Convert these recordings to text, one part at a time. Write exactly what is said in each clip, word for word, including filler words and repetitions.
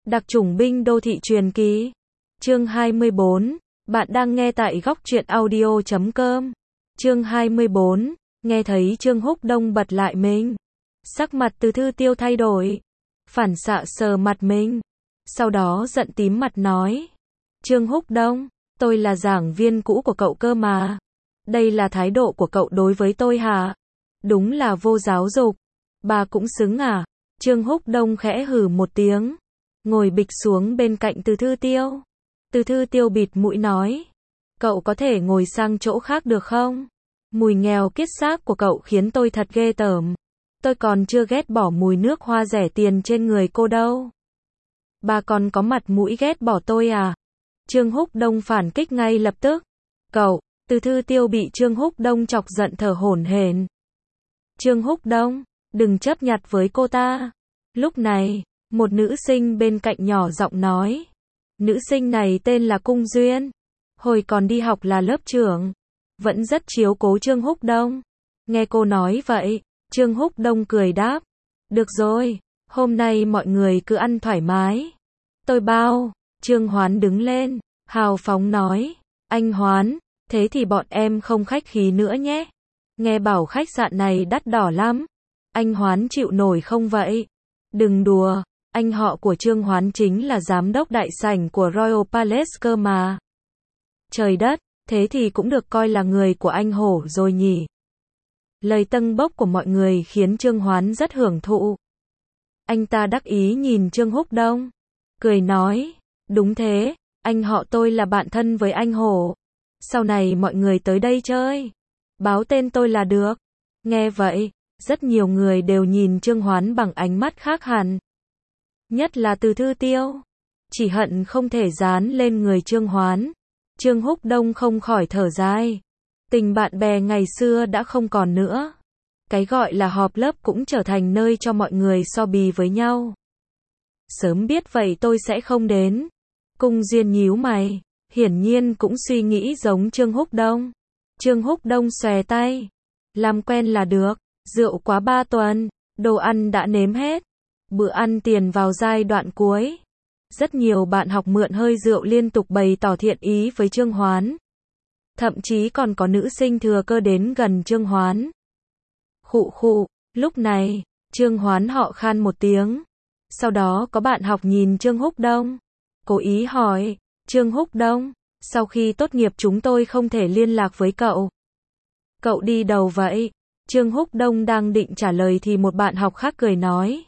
Đặc chủng binh đô thị truyền kỳ. Chương hai mươi bốn. Bạn đang nghe tại góc truyện audio chấm com. Chương hai mươi bốn. Nghe thấy Trương Húc Đông bật lại mình. Sắc mặt Từ Thư Tiêu thay đổi. Phản xạ sờ mặt mình. Sau đó giận tím mặt nói. Trương Húc Đông, tôi là giảng viên cũ của cậu cơ mà. Đây là thái độ của cậu đối với tôi hả? Đúng là vô giáo dục. Bà cũng xứng à? Trương Húc Đông khẽ hừ một tiếng. Ngồi bịch xuống bên cạnh Từ Thư Tiêu. Từ Thư Tiêu bịt mũi nói. Cậu có thể ngồi sang chỗ khác được không? Mùi nghèo kiết xác của cậu khiến tôi thật ghê tởm. Tôi còn chưa ghét bỏ mùi nước hoa rẻ tiền trên người cô đâu. Bà còn có mặt mũi ghét bỏ tôi à? Trương Húc Đông phản kích ngay lập tức. Cậu, Từ Thư Tiêu bị Trương Húc Đông chọc giận thở hổn hển. Trương Húc Đông, đừng chấp nhặt với cô ta. Lúc này, một nữ sinh bên cạnh nhỏ giọng nói. Nữ sinh này tên là Cung Duyên. Hồi còn đi học là lớp trưởng. Vẫn rất chiếu cố Trương Húc Đông. Nghe cô nói vậy, Trương Húc Đông cười đáp. Được rồi, hôm nay mọi người cứ ăn thoải mái. Tôi bao. Trương Hoán đứng lên, hào phóng nói. Anh Hoán, thế thì bọn em không khách khí nữa nhé. Nghe bảo khách sạn này đắt đỏ lắm. Anh Hoán chịu nổi không vậy? Đừng đùa, anh họ của Trương Hoán chính là giám đốc đại sảnh của Royal Palace cơ mà. Trời đất, thế thì cũng được coi là người của anh hổ rồi nhỉ. Lời tâng bốc của mọi người khiến Trương Hoán rất hưởng thụ. Anh ta đắc ý nhìn Trương Húc Đông, cười nói, đúng thế, anh họ tôi là bạn thân với anh hổ. Sau này mọi người tới đây chơi, báo tên tôi là được. Nghe vậy, rất nhiều người đều nhìn Trương Hoán bằng ánh mắt khác hẳn. Nhất là Từ Thư Tiêu, chỉ hận không thể dán lên người Trương Hoán. Trương Húc Đông không khỏi thở dài. Tình bạn bè ngày xưa đã không còn nữa. Cái gọi là họp lớp cũng trở thành nơi cho mọi người so bì với nhau. Sớm biết vậy tôi sẽ không đến. Cung Duyên nhíu mày, hiển nhiên cũng suy nghĩ giống Trương Húc Đông. Trương Húc Đông xòe tay. Làm quen là được, rượu quá ba tuần, đồ ăn đã nếm hết. Bữa ăn tiền vào giai đoạn cuối. Rất nhiều bạn học mượn hơi rượu liên tục bày tỏ thiện ý với Trương Hoán. Thậm chí còn có nữ sinh thừa cơ đến gần Trương Hoán. Khụ khụ, lúc này, Trương Hoán họ khan một tiếng. Sau đó có bạn học nhìn Trương Húc Đông. Cố ý hỏi, Trương Húc Đông, sau khi tốt nghiệp chúng tôi không thể liên lạc với cậu. Cậu đi đâu vậy? Trương Húc Đông đang định trả lời thì một bạn học khác cười nói.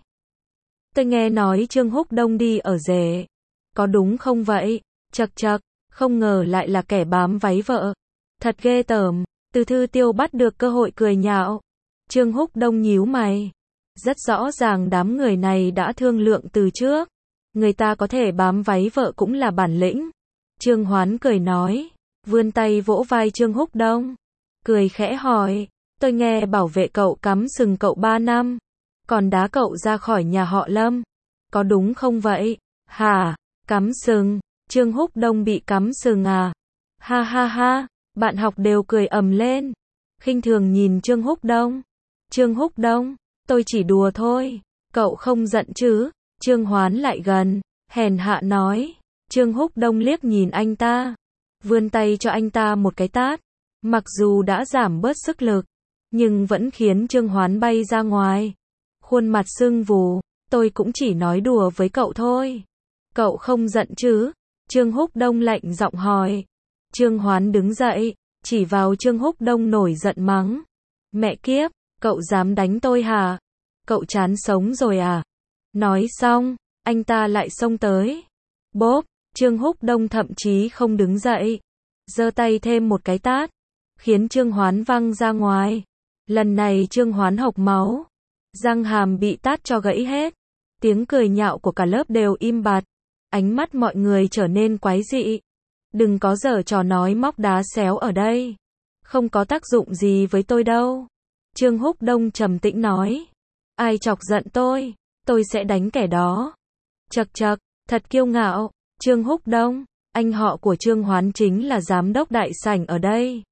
Tôi nghe nói Trương Húc Đông đi ở rể. Có đúng không vậy? Chậc chậc, không ngờ lại là kẻ bám váy vợ. Thật ghê tởm. Từ Thư Tiêu bắt được cơ hội cười nhạo. Trương Húc Đông nhíu mày. Rất rõ ràng đám người này đã thương lượng từ trước. Người ta có thể bám váy vợ cũng là bản lĩnh. Trương Hoán cười nói. Vươn tay vỗ vai Trương Húc Đông. Cười khẽ hỏi. Tôi nghe bảo vệ cậu cắm sừng cậu ba năm. Còn đá cậu ra khỏi nhà họ Lâm. Có đúng không vậy? Hả? Cắm sừng? Trương Húc Đông bị cắm sừng à? Ha ha ha, bạn học đều cười ầm lên. Khinh thường nhìn Trương Húc Đông. Trương Húc Đông, tôi chỉ đùa thôi. Cậu không giận chứ? Trương Hoán lại gần, hèn hạ nói. Trương Húc Đông liếc nhìn anh ta. Vươn tay cho anh ta một cái tát. Mặc dù đã giảm bớt sức lực, nhưng vẫn khiến Trương Hoán bay ra ngoài. Khuôn mặt sưng vù, tôi cũng chỉ nói đùa với cậu thôi. Cậu không giận chứ? Trương Húc Đông lạnh giọng hỏi. Trương Hoán đứng dậy, chỉ vào Trương Húc Đông nổi giận mắng. Mẹ kiếp, cậu dám đánh tôi hả? Cậu chán sống rồi à? Nói xong, anh ta lại xông tới. Bốp, Trương Húc Đông thậm chí không đứng dậy. Giơ tay thêm một cái tát, khiến Trương Hoán văng ra ngoài. Lần này Trương Hoán hộc máu. Răng hàm bị tát cho gãy hết. Tiếng cười nhạo của cả lớp đều im bặt. Ánh mắt mọi người trở nên quái dị. Đừng có giở trò nói móc đá xéo ở đây. Không có tác dụng gì với tôi đâu. Trương Húc Đông trầm tĩnh nói. Ai chọc giận tôi, tôi sẽ đánh kẻ đó. Chậc chậc, thật kiêu ngạo. Trương Húc Đông, anh họ của Trương Hoán chính là giám đốc đại sảnh ở đây.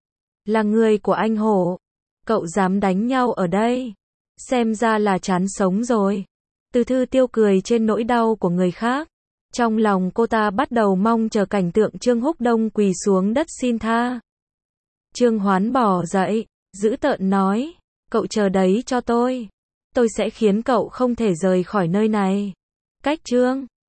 Là người của anh hổ. Cậu dám đánh nhau ở đây. Xem ra là chán sống rồi. Từ Thư Tiêu cười trên nỗi đau của người khác. Trong lòng cô ta bắt đầu mong chờ cảnh tượng Trương Húc Đông quỳ xuống đất xin tha. Trương Hoán bỏ dậy, dữ tợn nói, cậu chờ đấy cho tôi. Tôi sẽ khiến cậu không thể rời khỏi nơi này. Cách Trương